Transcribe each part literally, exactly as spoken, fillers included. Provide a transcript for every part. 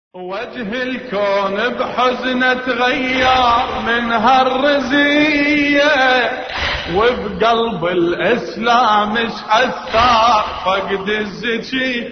وجه الكون بحزن تغير من هالرزية، وبقلب الإسلام اش أثار فقد الزكي.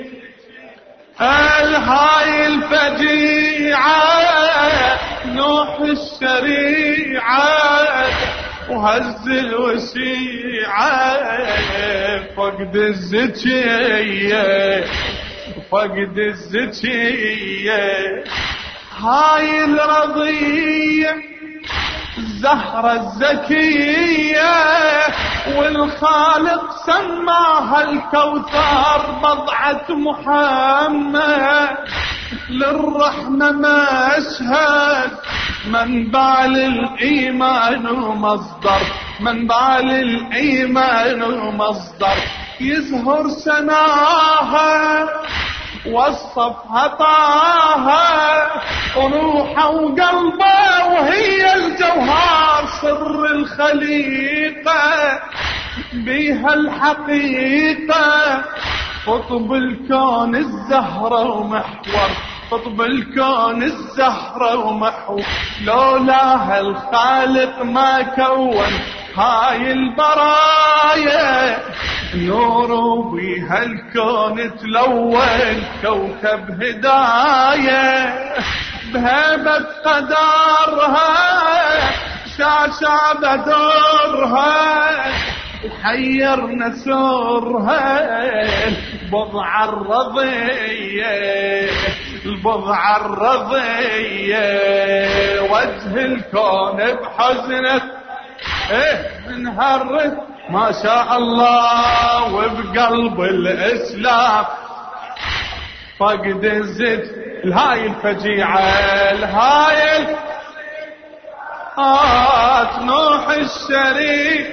هاي الفجيعة نوح الشريعة، وهز الوسيعة فقد الزكية فقد الزكية. هاي الرضية الزهرة الزكية، والخالق سماها الكوثر بضعة محمد. للرحمة مشهد منبع للإيمان ومصدر، منبع للإيمان ومصدر. يزهر سناها وصفها طاها، وروحه وقلبه وهي الجوهر سر الخليقة بيها الحقيقة. قطب الكون الزهرة ومحور، قطب الكون الزهرة ومحور. لولاها الخالق ما كون هاي البرايا. نور بيها الكون تلون كوكب هداية، بهبة قدرها شاشة بدرها، وحير نسرها البضعة الرضية البضعة الرضية. وجه الكون بحزنه ايه من هالرث ما شاء الله، وبقلب الإسلام فقد الزد. الهاي الفجيعة الهاي آت نوح الشريف،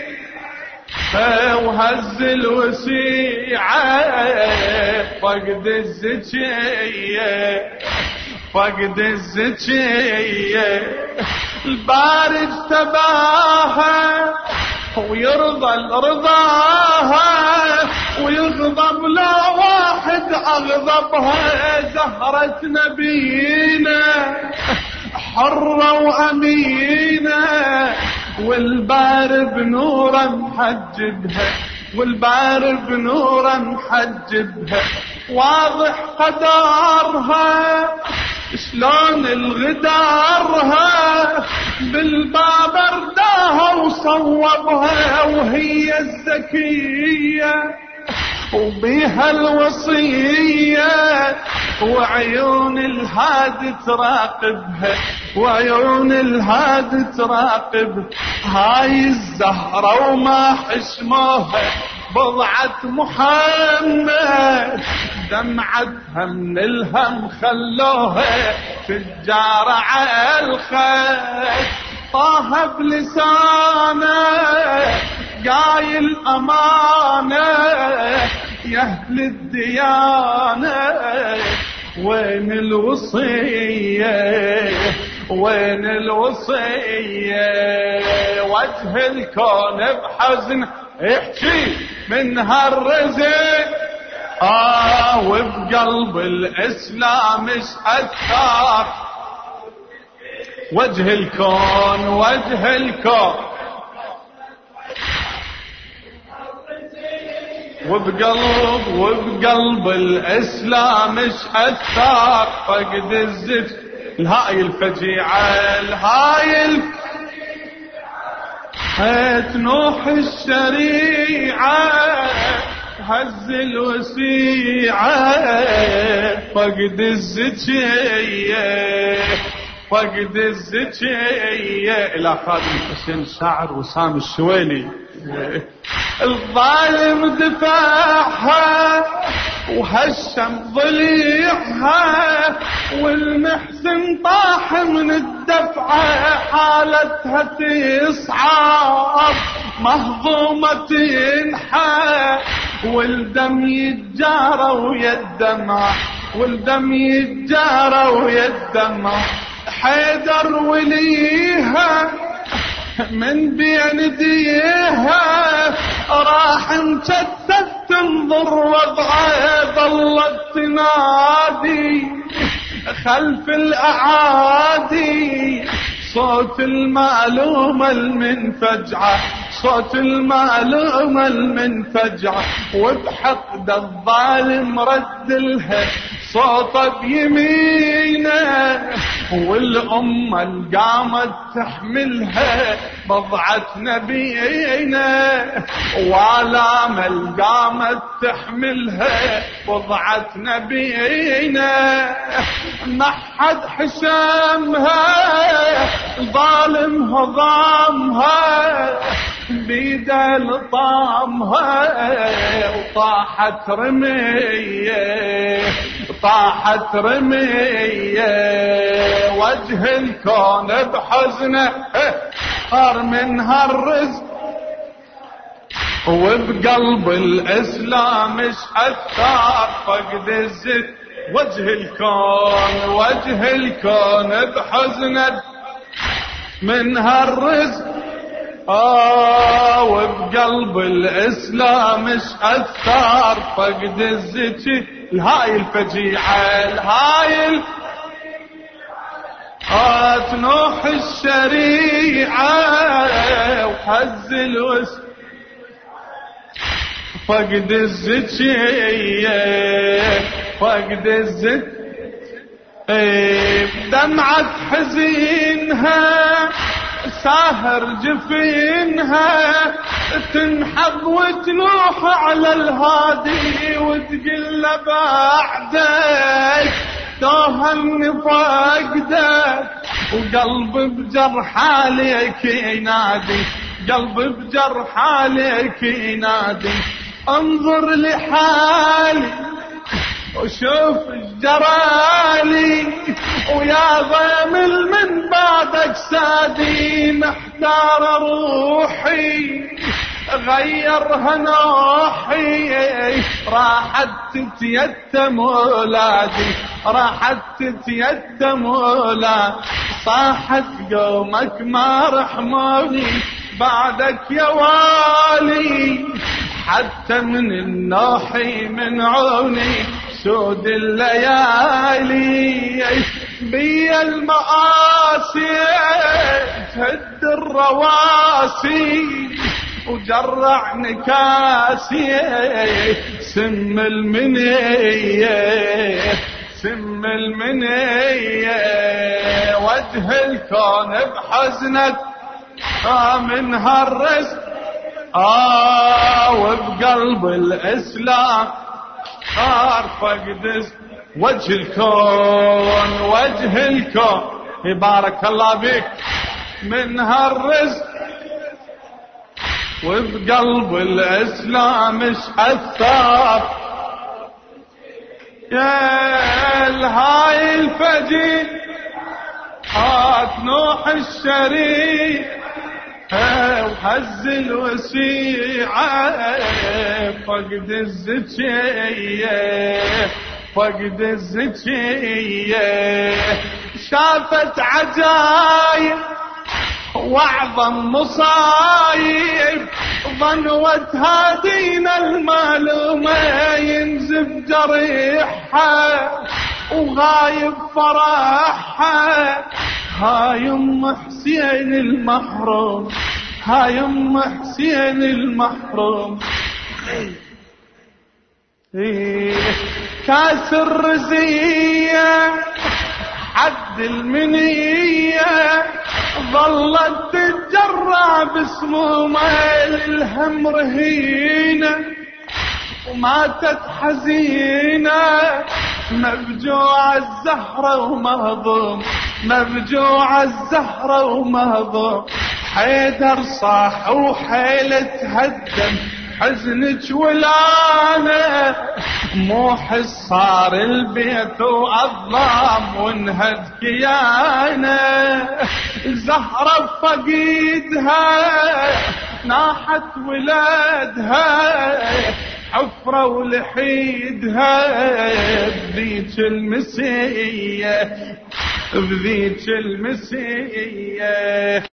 وهز الوسيعة فقد الزكية فقد الزكية. البارد تباها ويرضى رضاها، ويغضب لا واحد أغضبها. زهرة نبينا حرة وأمينة، والبار بنورا محجبها والبار بنورا محجبها. واضح قدرها شلون الغدارها، بالباب ارداها وصوبها. وهي الزكية وبيها الوصية، وعيون الهاد تراقبها وعيون الهاد تراقبها. هاي الزهرة وما حشموها بضعة محمد، دمعتها من الهم خلوها تجارة على الخير. طه بلسانه قايل أمانة، يا أهل الديانة وين الوصية وين الوصية. وجه الكون بحزن احكي من هالرزق، آه وبقلب الإسلام اش أثار. وجه الكون وجه الكون وبقلب وبقلب الإسلام اش أثار فقد الزج. الهاي الفجيعة الهاي الفجيعة هات نوح الشريعة، هز الوسيعة فقد الزكية فقد الزكية. إلى خادم حسين الشاعر وسام الشويلي. الظالم دفاعها وهشم ضليعها، والمحسن طاح من الدفعة. حالتها تصعب مهضومة تنحى، والدم يتجارى ويا الدمع والدم يتجارى ويا الدمع. حيدر وليها من بين ديها راح مشتت تنظر وضعه ظلت تنادي خلف الأعادي صوت المعلومة المنفجعة، صوت المعلومة المنفجعة، وبحقد الظالم ردلها صوته بيمينه، والأمة اللي قامت تحملها بضعة نبينا، وآلام اللي قامت تحملها بضعة نبينا، محد حسامها ظالم هضامها بيده لطامها، وطاحت رمية طاحت رمية، وجه الكون بحزنه صار منها الرزق، وبقلب الإسلام اشحت ثار فقد الزت، وجه الكون وجه الكون بحزنه منها الرزق، آه وبقلب الإسلام اشحت ثار فقد الزت، الهاي الفجيعة الهاي آه تنوح الشريعة وهز الوسط فقد الزكية فقد الزك، دمعة حزينها ساهر جفينها تنحب وتنوح على الهادي، وتقل بعدك توهني فقدك، وقلب بجرح عليك ينادي، قلب بجرح عليك ينادي، انظر لحالي وشوف جرالي، ويا ضيمل من بعدك سادي، محتار روحي غيرها نوحي، راحت تتيتم ولادي راحت تتيتم ولادي، صاحت قومك ما رحموني بعدك يا والي، حتى من النوحي منعوني سود الليالي، بي المآسي تهد الرواسي، وجرع نكاسي سم المنية سم المنية، وجه الكون بحزنك آه منها الرزق، آه وبقلب الإسلام صار فقد وجه الكون وجه الكون، بارك الله بك منها الرزق، وبقلب الإسلام اشحت ثار، يا الهاي الفجي هات نوح الشريف وهز الوسيعة فقد الزكية فقد الزكية، شافت عجايب واعظم مصايب، ظنوتها دين المعلومة ينزف جريحها وغايب فرحها، هاي ام حسين المحروم هاي ام حسين المحروم، كاس الرزية حد المنية، ظلت تتجرع بسمومه للهم رهينة، وماتت حزينة مفجوع الزهرة ومهضوم مفجوع الزهرة ومهضوم، حيدر صاح وحيلة تهدم حزنك ولانا، مو حصار البيت وأظلام وانهد كيانه، زهرة فقيدها ناحت ولادها، حفرة ولحيدها بذيك المسية بذيك المسية.